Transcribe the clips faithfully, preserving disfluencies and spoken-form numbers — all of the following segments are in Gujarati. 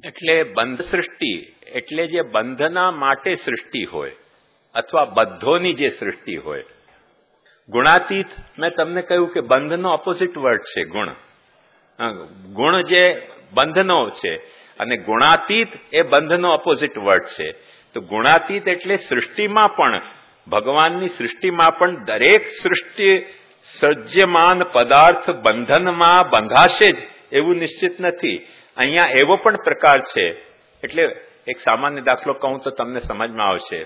એટલે બંધ સૃષ્ટિ એટલે જે બંધના માટે સૃષ્ટિ હોય અથવા બધોની જે સૃષ્ટિ હોય. ગુણાતીત મેં તમને કહ્યું કે બંધનો ઓપોઝિટ વર્ડ છે ગુણ. ગુણ જે બંધનો છે અને ગુણાતીત એ બંધનો ઓપોઝિટ વર્ડ છે. તો ગુણાતીત એટલે સૃષ્ટિમાં પણ, ભગવાનની સૃષ્ટિમાં પણ દરેક સૃષ્ટિ સર્જ્યમાન પદાર્થ બંધનમાં બંધાશે જ એવું નિશ્ચિત નથી. અહીંયા એવો પણ પ્રકાર છે. એટલે એક સામાન્ય દાખલો કહું તો તમને સમજમાં આવશે.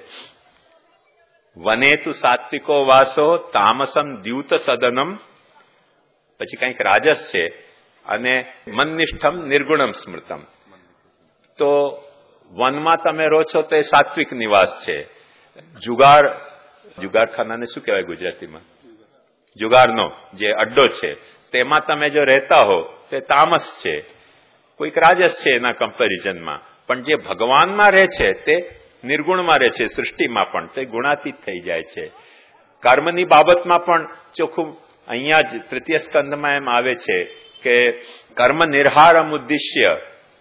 વનેતુ સાત્વિકો વાસો તામસમ દ્યુત સદનમ, પછી કંઈક રાજસ છે, અને મનનિષ્ઠમ નિર્ગુણમ સ્મૃતમ. તો વનમાં તમે રહો છો તો એ સાત્વિક નિવાસ છે. જુગાર જુગારખાનાને શું કહેવાય ગુજરાતીમાં? જુગારનો જે અડ્ડો છે તેમાં તમે જો રહેતા હો તે તામસ છે, કોઈક રાજસ છે એના કમ્પેરિઝનમાં. પણ જે ભગવાનમાં રહે છે તે નિર્ગુણમાં રહે છે, સૃષ્ટિમાં પણ તે ગુણાતીત થઈ જાય છે. કર્મની બાબતમાં પણ ચોખ્ખું અહીંયા જ તૃતીય સ્કંદમાં એમ આવે છે કે કર્મ નિર્હારમ ઉદ્દિશ્ય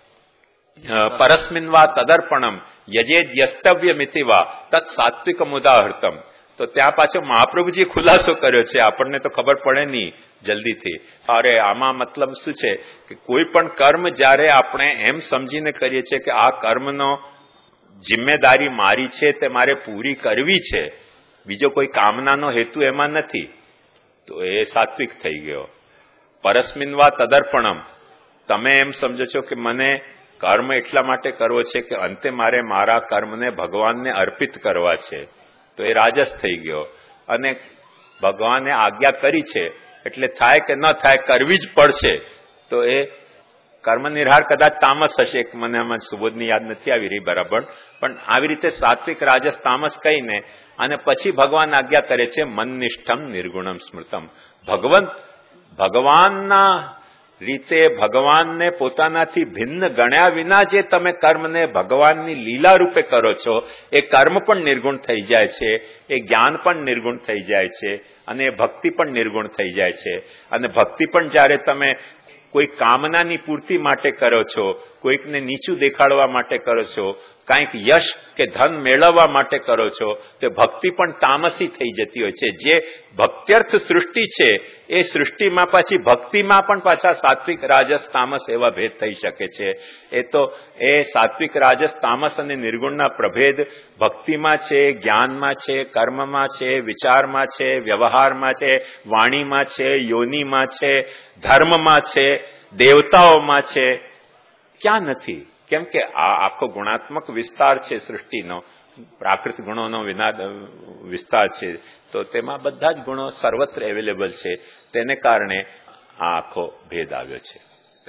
પરસ્મિન વા તદર્પણમ યજેદ યસ્તવ્યમિતિ વા તત્ સાત્વિકમ ઉદાહૃતમ. તો ત્યાં પાછો મહાપ્રભુજી ખુલાસો કર્યો છે, આપણને તો ખબર પડે નહીં જલ્દીથી. અરે આમાં મતલબ શું છે કે કોઈ પણ કર્મ જયારે આપણે એમ સમજીને કરીએ છીએ કે આ કર્મનો જિમ્મેદારી મારી છે, તે મારે પૂરી કરવી છે, બીજો કોઈ કામનાનો હેતુ એમાં નથી, તો એ સાત્વિક થઈ ગયો. પરસ્મિન વા તદર્પણમ, તમે એમ સમજો છો કે મને કર્મ એટલા માટે કરવો છે કે અંતે મારે મારા કર્મને ભગવાનને અર્પિત કરવા છે, તો એ રાજસ થઈ ગયો. અને ભગવાને આજ્ઞા કરી છે એટલે થાય કે ન થાય કરવી જ પડશે, તો એ કર્મ નિર્હાર કદાચ તામસ હશે. મને આમાં સુબોધની યાદ નથી આવી રહી બરાબર, પણ આવી રીતે સાત્વિક રાજસ તામસ કહીને અને પછી ભગવાન આજ્ઞા કરે છે મનનિષ્ઠમ નિર્ગુણમ સ્મૃતમ. ભગવંત ભગવાનના રીતે ભગવાનને પોતાનાથી ભિન્ન ગણ્યા વિના જે તમે કર્મને ભગવાનની લીલા રૂપે કરો છો, એ કર્મ પણ નિર્ગુણ થઈ જાય છે, એ જ્ઞાન પણ નિર્ગુણ થઈ જાય છે, અને એ ભક્તિ પણ નિર્ગુણ થઈ જાય છે. અને ભક્તિ પણ જયારે તમે કોઈ કામનાની પૂર્તિ માટે કરો છો, કોઈકને નીચું દેખાડવા માટે કરો છો, કાંઈક યશ કે ધન મેળવવા માટે કરો છો, તો ભક્તિ પણ તામસી થઈ જતી હોય છે. જે ભક્ત્યર્થ સૃષ્ટિ છે એ સૃષ્ટિમાં પાછી ભક્તિમાં પણ પાછા સાત્વિક રાજસ તામસ એવા ભેદ થઈ શકે છે. એ તો એ સાત્વિક રાજસ તામસ અને નિર્ગુણના પ્રભેદ ભક્તિમાં છે, જ્ઞાનમાં છે, કર્મમાં છે, વિચારમાં છે, વ્યવહારમાં છે, વાણીમાં છે, યોનિમાં છે, ધર્મમાં છે, દેવતાઓમાં છે, ક્યાં નથી? કેમ કે આ આખો ગુણાત્મક વિસ્તાર છે સૃષ્ટિનો, પ્રાકૃત ગુણોનો વિનાદ વિસ્તાર છે, તો તેમાં બધા જ ગુણો સર્વત્ર અવેલેબલ છે. તેને કારણે આ આખો ભેદ આવ્યો છે.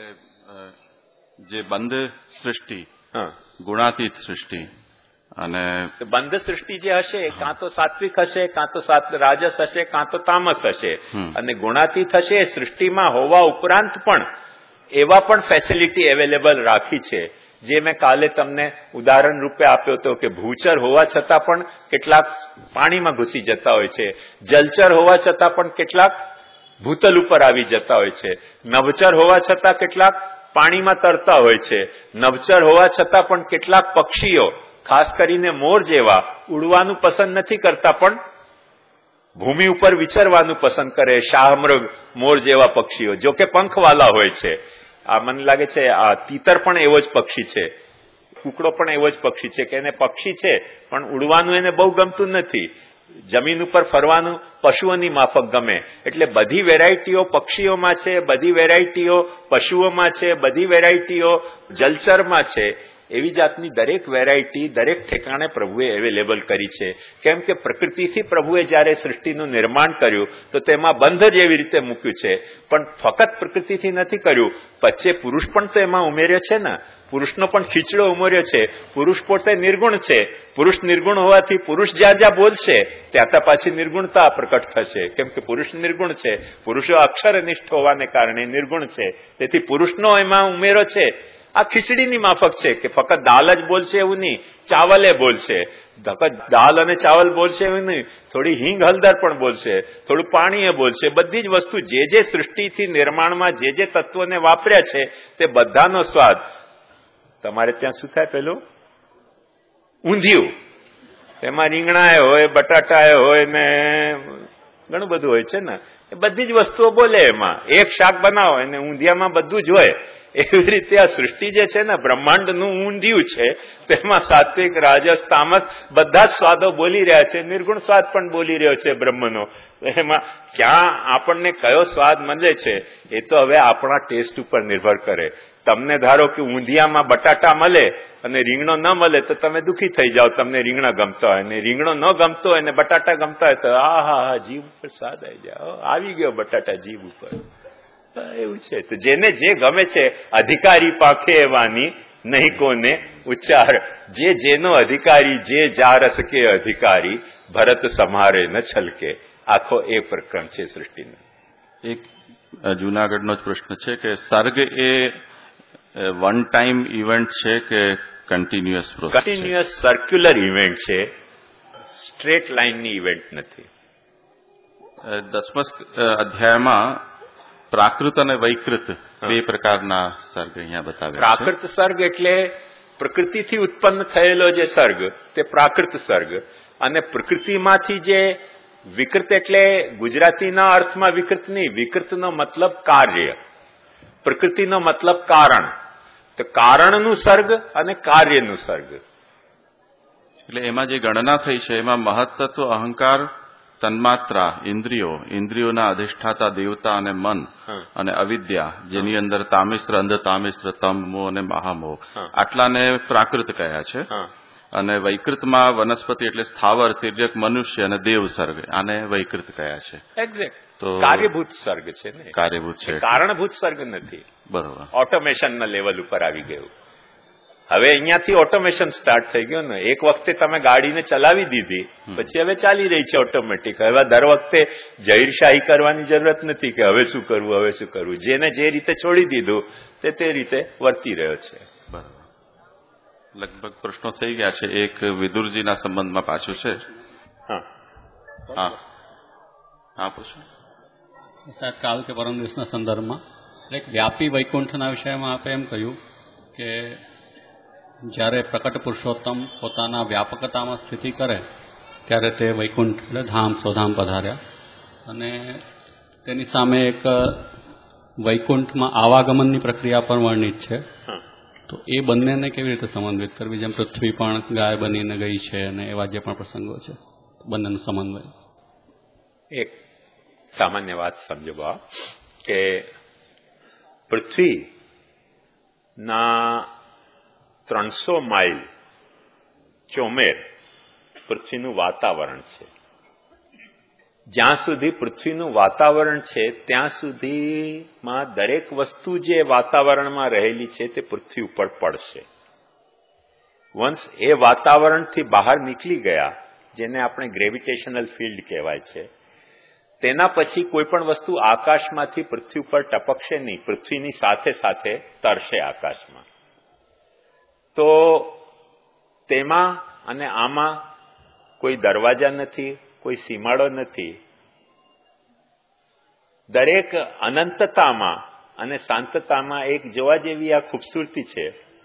જે બંધ સૃષ્ટિ, ગુણાતીત સૃષ્ટિ, અને બંધ સૃષ્ટિ જે હશે કાં તો સાત્વિક હશે, કાં તો રાજસ હશે, કાં તો તામસ હશે. અને ગુણાતીત હશે એ સૃષ્ટિમાં હોવા ઉપરાંત પણ એવા પણ ફેસિલિટી અવેલેબલ રાખી છે, જે મેં કાલે તમને ઉદાહરણ રૂપે આપ્યો હતો કે ભૂચર હોવા છતાં પણ કેટલાક પાણીમાં ઘૂસી જતા હોય છે, જલચર હોવા છતાં પણ કેટલાક ભૂતલ ઉપર આવી જતા હોય છે, નભચર હોવા છતાં કેટલાક પાણીમાં તરતા હોય છે, નભચર હોવા છતાં પણ કેટલાક પક્ષીઓ, ખાસ કરીને મોર જેવા, ઉડવાનું પસંદ નથી કરતા પણ ભૂમિ ઉપર વિચરવાનું પસંદ કરે. શાહમૃગ મોર જેવા પક્ષીઓ, જો કે પંખવાલા હોય છે. આ મને લાગે છે આ તીતર પણ એવો જ પક્ષી છે, કુકડો પણ એવો જ પક્ષી છે કે એને પક્ષી છે પણ ઉડવાનું એને બહુ ગમતું નથી, જમીન ઉપર ફરવાનું પશુઓની માફક ગમે. એટલે બધી વેરાયટીઓ પક્ષીઓમાં છે, બધી વેરાયટીઓ પશુઓમાં છે, બધી વેરાયટીઓ જલચરમાં છે. એવી જાતની દરેક વેરાયટી દરેક ઠેકાણે પ્રભુએ અવેલેબલ કરી છે. કેમ કે પ્રકૃતિથી પ્રભુએ જયારે સૃષ્ટિનું નિર્માણ કર્યું તો તેમાં બંધ જ એવી રીતે મૂક્યું છે, પણ ફક્ત પ્રકૃતિથી નથી કર્યું, વચ્ચે પુરુષ પણ તો એમાં ઉમેર્યો છે ને. પુરુષનો પણ ખીચડો ઉમેર્યો છે. પુરુષ પોતે નિર્ગુણ છે. પુરુષ નિર્ગુણ હોવાથી પુરુષ જ્યાં જ્યાં બોલશે ત્યાં ત્યાં પાછી નિર્ગુણતા પ્રકટ થશે. કેમ કે પુરુષ નિર્ગુણ છે, પુરુષો અક્ષરનિષ્ઠ હોવાને કારણે નિર્ગુણ છે. તેથી પુરુષનો એમાં ઉમેરો છે. આ ખીચડીની માફક છે કે ફક્ત દાલ જ બોલશે એવું નહીં, ચાવલે બોલશે. દાલ અને ચાવલ બોલશે એવું નહીં, થોડી હિંગ હળદર પણ બોલશે, થોડું પાણી એ બોલશે. બધી જ વસ્તુ જે જે સૃષ્ટિથી નિર્માણમાં જે જે તત્વોને વાપર્યા છે તે બધાનો સ્વાદ તમારે ત્યાં શું થાય? પેલું ઊંધિયું, એમાં રીંગણા હોય, બટાટા હોય ને ઘણું બધું હોય છે ને, એ બધી જ વસ્તુઓ બોલે. એમાં એક શાક બનાવો અને ઊંધિયામાં બધું જ હોય. એવી રીતે આ સૃષ્ટિ જે છે ને બ્રહ્માંડનું ઊંધિયું છે, તેમાં સાત્વિક, રાજસ, તામસ બધા જ સ્વાદો બોલી રહ્યા છે. નિર્ગુણ સ્વાદ પણ બોલી રહ્યો છે બ્રહ્મનો. એમાં ક્યાં આપણને કયો સ્વાદ મળે છે એ તો હવે આપણા ટેસ્ટ ઉપર નિર્ભર કરે. તમને ધારો કે ઊંધિયામાં બટાટા મળે અને રીંગણો ન મળે તો તમે દુઃખી થઈ જાઓ. તમને રીંગણા ગમતા હોય ને રીંગણો ન ગમતો હોય ને બટાટા ગમતા હોય તો આ હા હા જીભ ઉપર સ્વાદ આવી જાય, આવી ગયો બટાટા જીભ ઉપર. એવું છે. તો જેને જે ગમે છે અધિકારી પાખે એવાની નહીં કોને ઉચ્ચાર. જે જેનો અધિકારી, જે જા રસ કે અધિકારી, ભરત સમારે ન છલકે. આખો એ પ્રકરણ છે સૃષ્ટિનો. એક જૂનાગઢનો જ પ્રશ્ન છે કે સર્ગ એ વન ટાઈમ ઇવેન્ટ છે કે continuous process? Continuous circular event છે, સ્ટ્રેટ લાઇનની ઇવેન્ટ નથી. દસમા અધ્યાયમાં પ્રાકૃત અને વૈકૃત બે પ્રકારના સર્ગ અહીંયા બતાવ્યા. પ્રાકૃત સર્ગ એટલે પ્રકૃતિથી ઉત્પન્ન થયેલો જે સર્ગ, તે પ્રાકૃત સર્ગ. અને પ્રકૃતિમાંથી જે વિકૃત એટલે ગુજરાતીના અર્થમાં વિકૃત નહીં, વિકૃતનો મતલબ કાર્ય, પ્રકૃતિનો મતલબ કારણ. તો કારણનું સર્ગ અને કાર્યનું સર્ગ. એટલે એમાં જે ગણના થઈ છે એમાં મહત્તત્વ, અહંકાર, તન્માત્રા, ઇન્દ્રિયો, ઇન્દ્રિયોના અધિષ્ઠાતા દેવતા અને મન અને અવિદ્યા, જેની અંદર તામિશ્ર, અંધ તામિશ્ર, તમ, મોહ અને મહામોહ, આટલાને પ્રાકૃત કહ્યા છે. અને વૈકૃતમાં વનસ્પતિ એટલે સ્થાવર, તિર્યક, મનુષ્ય અને દેવ સર્ગ, આને વૈકૃત કહ્યા છે. એક્ઝેક્ટ. તો કાર્યભૂત સર્ગ છે ને, કાર્યભૂત છે, કારણભૂત સર્ગ નથી. બરોબર. ઓટોમેશનના લેવલ ઉપર આવી ગયું. હવે અહીંયાથી ઓટોમેશન સ્ટાર્ટ થઈ ગયું ને. એક વખતે તમે ગાડીને ચલાવી દીધી, પછી હવે ચાલી રહી છે ઓટોમેટિક. હવે દર વખતે જહીરશાહી કરવાની જરૂરત નથી કે હવે શું કરવું, હવે શું કરવું. જેને જે રીતે છોડી દીધું તે તે રીતે વર્તી રહ્યો છે. બરાબર. લગભગ પ્રશ્નો થઈ ગયા છે. એક વિદુરજીના સંબંધમાં પાછું છે. હા હા હા પૂછો. સાહેબ, કાલ કે પરમ દિવસના સંદર્ભમાં એક વ્યાપી વૈકુંઠના વિષયમાં આપે એમ કહ્યું કે જ્યારે પ્રકટ પુરુષોત્તમ પોતાના વ્યાપકતામાં સ્થિતિ કરે ત્યારે તે વૈકુંઠ એટલે ધામ સ્વધામ પધાર્યા. અને તેની સામે એક વૈકુંઠમાં આવાગમનની પ્રક્રિયા પણ વર્ણિત છે. તો એ બંનેને કેવી રીતે સમન્વયિત કરવી? જેમ પૃથ્વી પણ ગાય બનીને ગઈ છે અને એવા જે પણ પ્રસંગો છે, બંનેનો સમન્વય. એક સામાન્ય વાત સમજો બા કે પૃથ્વીના ત્રણસો માઇલ ચોમેર પૃથ્વીનું વાતાવરણ છે. જ્યાં સુધી પૃથ્વીનું વાતાવરણ છે ત્યાં સુધીમાં દરેક વસ્તુ જે વાતાવરણમાં રહેલી છે તે પૃથ્વી ઉપર પડશે. વન્સ એ વાતાવરણથી બહાર નીકળી ગયા, જેને આપણે ગ્રેવિટેશનલ ફિલ્ડ કહેવાય છે, તેના પછી કોઈ પણ વસ્તુ આકાશમાંથી પૃથ્વી ઉપર ટપકશે નહીં, પૃથ્વીની સાથે સાથે તરશે આકાશમાં. તો તેમાં અને આમાં કોઈ દરવાજા નથી, કોઈ સીમાડો નથી. દરેક અનંતતામાં અને શાંતતામાં એક જોવા જેવી આ ખૂબસૂરતી છે.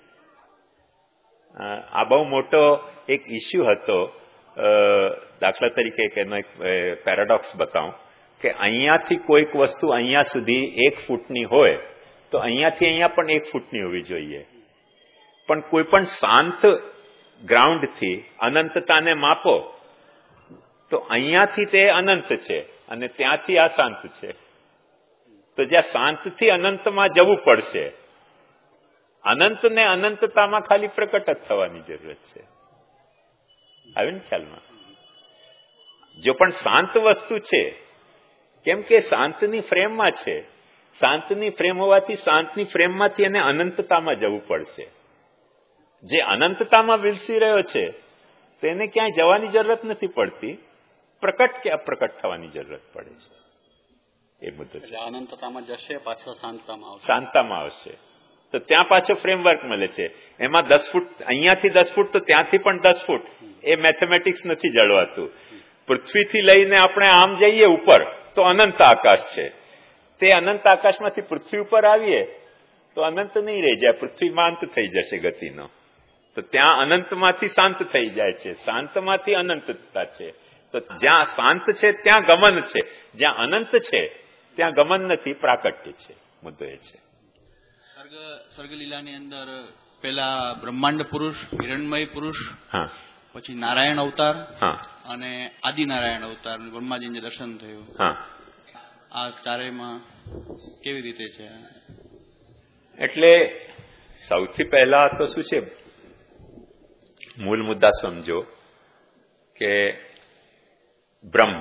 આ બહુ મોટો એક ઇસ્યુ હતો. દાખલા તરીકે એનો એક પેરાડોક્સ બતાવું કે અહીંયાથી કોઈક વસ્તુ અહીંયા સુધી એક ફૂટની હોય તો અહીંયાથી અહીંયા પણ એક ફૂટની હોવી જોઈએ. પણ કોઈ પણ શાંત ગ્રાઉન્ડથી અનંતતાને માપો તો અહીંયાથી તે અનંત છે અને ત્યાંથી આ શાંત છે. તો જ્યાં શાંતથી અનંતમાં જવું પડશે. અનંતને અનંતતામાં ખાલી પ્રકટ જ થવાની જરૂરત છે. આવે ને ખ્યાલમાં? જો પણ શાંત વસ્તુ છે, કેમ કે શાંતની ફ્રેમમાં છે, શાંતની ફ્રેમ હોવાથી શાંતની ફ્રેમમાંથી એને અનંતતામાં જવું પડશે. જે અનંતતામાં વિલસી રહ્યો છે તેને ક્યાંય જવાની જરૂરત નથી પડતી, પ્રકટ કે અપ્રકટ થવાની જરૂરત પડે છે. એ મુદ્દો છે. અનંતતામાં જશે, પાછો શાંતતામાં આવશે. શાંતતામાં આવશે તો ત્યાં પાછો ફ્રેમવર્ક મળે છે. એમાં દસ ફૂટ અહીંયાથી દસ ફૂટ તો ત્યાંથી પણ દસ ફૂટ, એ મેથેમેટિક્સ નથી જળવાતું. પૃથ્વીથી લઈને આપણે આમ જઈએ ઉપર તો અનંત આકાશ છે. તે અનંત આકાશમાંથી પૃથ્વી ઉપર આવીએ તો અનંત નહીં રહી જાય, પૃથ્વીમાં અંત થઈ જશે ગતિનો. તો ત્યાં અનંતમાંથી શાંત થઈ જાય છે, શાંતમાંથી અનંતતા છે. તો જ્યાં શાંત છે ત્યાં ગમન છે, જ્યાં અનંત છે ત્યાં ગમન નથી, પ્રાકટ્ય છે. મુદ્દો એ છે. સર્ગ સર્ગલીલાની અંદર પેલા બ્રહ્માંડ પુરુષ, હિરણમય પુરુષ, હા, પછી નારાયણ અવતાર, હા, અને આદિનારાયણ અવતાર, બ્રહ્માજીને દર્શન થયું. હા, આ ચારેયમાં કેવી રીતે છે? એટલે સૌથી પહેલા તો શું છે, મૂળ મુદ્દા સમજો કે બ્રહ્મ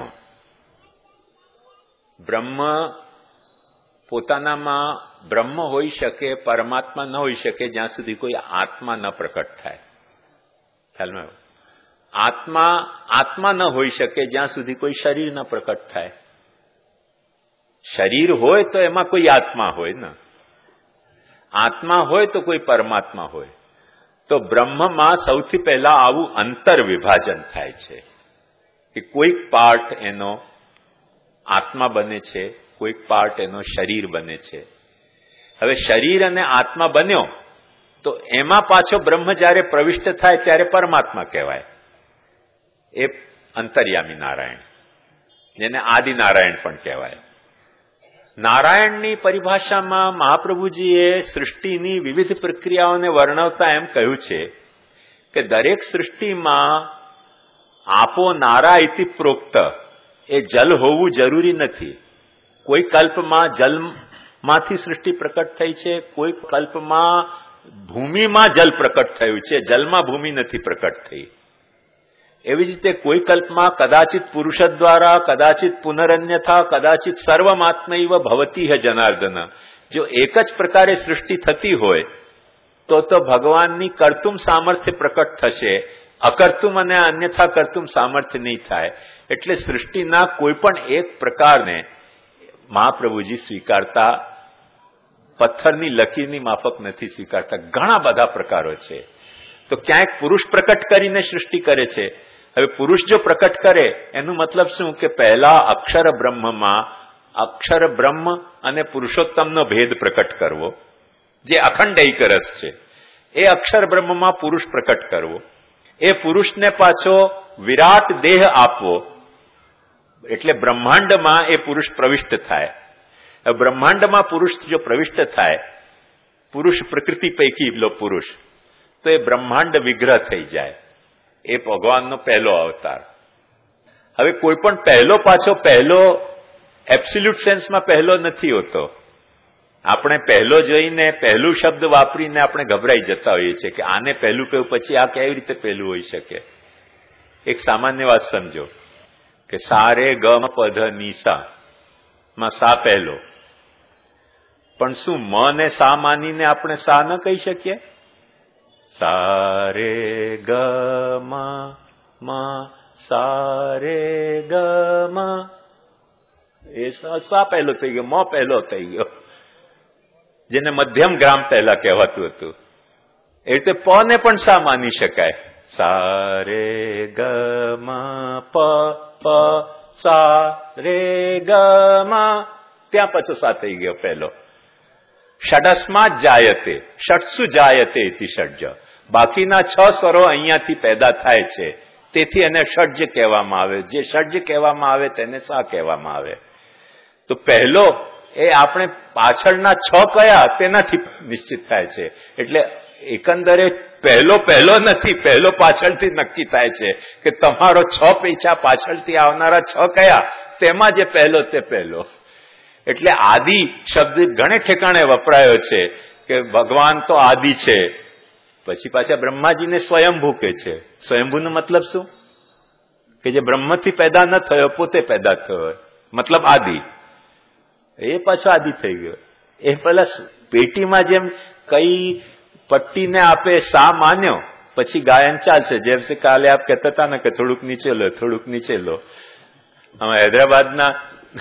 બ્રહ્મ પોતાનામાં બ્રહ્મ હોઈ શકે, પરમાત્મા ન હોઈ શકે જ્યાં સુધી કોઈ આત્મા ન પ્રકટ થાય. ખ્યાલમાં આવ્યો? આત્મા આત્મા ન હોઈ શકે જ્યાં સુધી કોઈ શરીર ન પ્રકટ થાય. શરીર હોય તો એમાં કોઈ આત્મા હોય ને, આત્મા હોય તો કોઈ પરમાત્મા હોય. તો બ્રહ્મમાં સૌથી પહેલા આવું અંતર વિભાજન થાય છે કે કોઈક પાર્ટ એનો આત્મા બને છે, કોઈક પાર્ટ એનો શરીર બને છે. હવે શરીર અને આત્મા બન્યો તો એમાં પાછો બ્રહ્મ જ્યારે પ્રવિષ્ટ થાય ત્યારે પરમાત્મા કહેવાય. એ અંતર્યામી નારાયણ, જેને આદિ નારાયણ પણ કહેવાય. નારાયણની પરિભાષામાં મહાપ્રભુજીએ સૃષ્ટિની વિવિધ પ્રક્રિયાઓને વર્ણવતા એમ કહ્યું છે કે દરેક સૃષ્ટિમાં આપો નારા ઇતિ પ્રોક્ત, એ જલ હોવું જરૂરી નથી. કોઈ કલ્પમાં જલમાંથી સૃષ્ટિ પ્રકટ થઈ છે, કોઈ કલ્પમાં ભૂમિમાં જલ પ્રકટ થયું છે, જલમાં ભૂમિ નથી પ્રકટ થઈ. એવી જ રીતે કોઈ કલ્પમાં કદાચિત પુરુષ દ્વારા, કદાચિત પુનરન્યથા, કદાચિત સર્વમાત્મૈવ ભવતી હે જનાર્દન. જો એક જ પ્રકારે સૃષ્ટિ થતી હોય તો તો ભગવાનની કર્તુમ સામર્થ્ય પ્રકટ થશે, અકર્તુમ અને અન્યથા કર્તુમ સામર્થ્ય નહીં થાય. એટલે સૃષ્ટિના કોઈ પણ એક પ્રકારને મહાપ્રભુજી સ્વીકારતા પથ્થરની લકીરની માફક નથી સ્વીકારતા. ઘણા બધા પ્રકારો છે. તો ક્યાંક પુરુષ પ્રકટ કરીને સૃષ્ટિ કરે છે. હવે પુરુષ જો પ્રકટ કરે એનું મતલબ શું કે પહેલા અક્ષર બ્રહ્મમાં અક્ષર બ્રહ્મ અને પુરુષોત્તમનો ભેદ પ્રકટ કરવો, જે અખંડ એક રસ છે. એ અક્ષર બ્રહ્મમાં પુરુષ પ્રકટ કરવો, એ પુરુષને પાછો વિરાટ દેહ આપવો, એટલે બ્રહ્માંડમાં એ પુરુષ પ્રવિષ્ટ થાય. બ્રહ્માંડમાં પુરુષ જો પ્રવિષ્ટ થાય, પુરુષ પ્રકૃતિ પૈકીલો પુરુષ, તો એ બ્રહ્માંડ વિગ્રહ થઈ જાય. એ ભગવાનનો પહેલો અવતાર. હવે કોઈ પણ પહેલો પાછો પહેલો એબ્સોલ્યુટ સેન્સમાં પહેલો નથી હોતો. આપણે પહેલો જોઈને પહેલું શબ્દ વાપરીને આપણે ગભરાઈ જતા હોઈએ છીએ કે આને પહેલું કહ્યું પછી આ કેવી રીતે પહેલું હોઈ શકે. એક સામાન્ય વાત સમજો કે સારે ગમ પધ નિસા માં સા પહેલો, પણ શું મ ને સા માનીને આપણે સા ન કહી શકીએ? સારે ગ માં સારે ગ માં, એ સા પહેલો થઈ ગયો, મ પહેલો થઈ ગયો, જેને મધ્યમ ગ્રામ પહેલા કહેવાતું હતું. એ રીતે પ ને પણ સા માની શકાય. સારે ગ માં પ પ સા રે ગ માં, ત્યાં પાછો સા થઈ ગયો પહેલો. ષડસ્માત જાયતે, ષટસુ જાયતે ઇતિ ષડ્જ. બાકીના છ સ્વરો અહીંયાથી પેદા થાય છે, તેથી એને ષડ્જ કહેવામાં આવે. જે ષડ્જ કહેવામાં આવે તેને સા કહેવામાં આવે. તો પહેલો એ આપણે પાછળના છ કયા તેનાથી નિશ્ચિત થાય છે. એટલે એકંદરે પહેલો પહેલો નથી, પહેલો પાછળથી નક્કી થાય છે કે તમારો છ પૈસા પાછળથી આવનારા છ કયા, તેમાં જે પહેલો તે પહેલો. એટલે આદિ શબ્દ ઘણે ઠેકાણે વપરાયો છે કે ભગવાન તો આદિ છે. પછી પાછા બ્રહ્માજીને સ્વયંભૂ કહે છે. સ્વયંભૂનો મતલબ શું? કે જે બ્રહ્મથી પેદા ન થયો, પોતે પેદા થયો, મતલબ આદિ. એ પાછો આદિ થઈ ગયો. એ પેલા પેટીમાં જેમ કઈ પટ્ટીને આપે સા માન્યો, પછી ગાયન ચાલશે. જેમ સે કાલે આપ કહેતા હતા ને કે થોડુંક નીચે લો, થોડુંક નીચે લો. અમે હૈદરાબાદના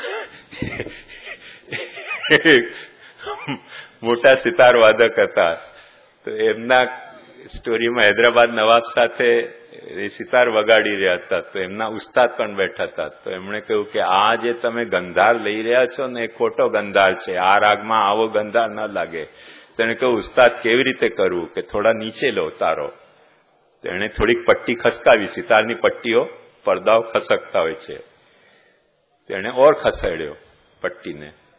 મોટા સિતાર વાદક હતા, તો એમના સ્ટોરીમાં હૈદરાબાદ નવાબ સાથે એ સિતાર વગાડી રહ્યા હતા, તો એમના ઉસ્તાદ પણ બેઠા હતા. તો એમણે કહ્યું કે આ જે તમે ગંધાર લઈ રહ્યા છો ને એ ખોટો ગંધાર છે, આ રાગમાં આવો ગંધાર ન લાગે. તો તેને કહ્યું ઉસ્તાદ કેવી રીતે કરવું કે થોડા નીચે લો તારો. તો એણે થોડીક પટ્ટી ખસકાવી, સિતારની પટ્ટીઓ પડદાઓ ખસકતા હોય છે, તેણે ઓર ખસેડ્યો પટ્ટીને.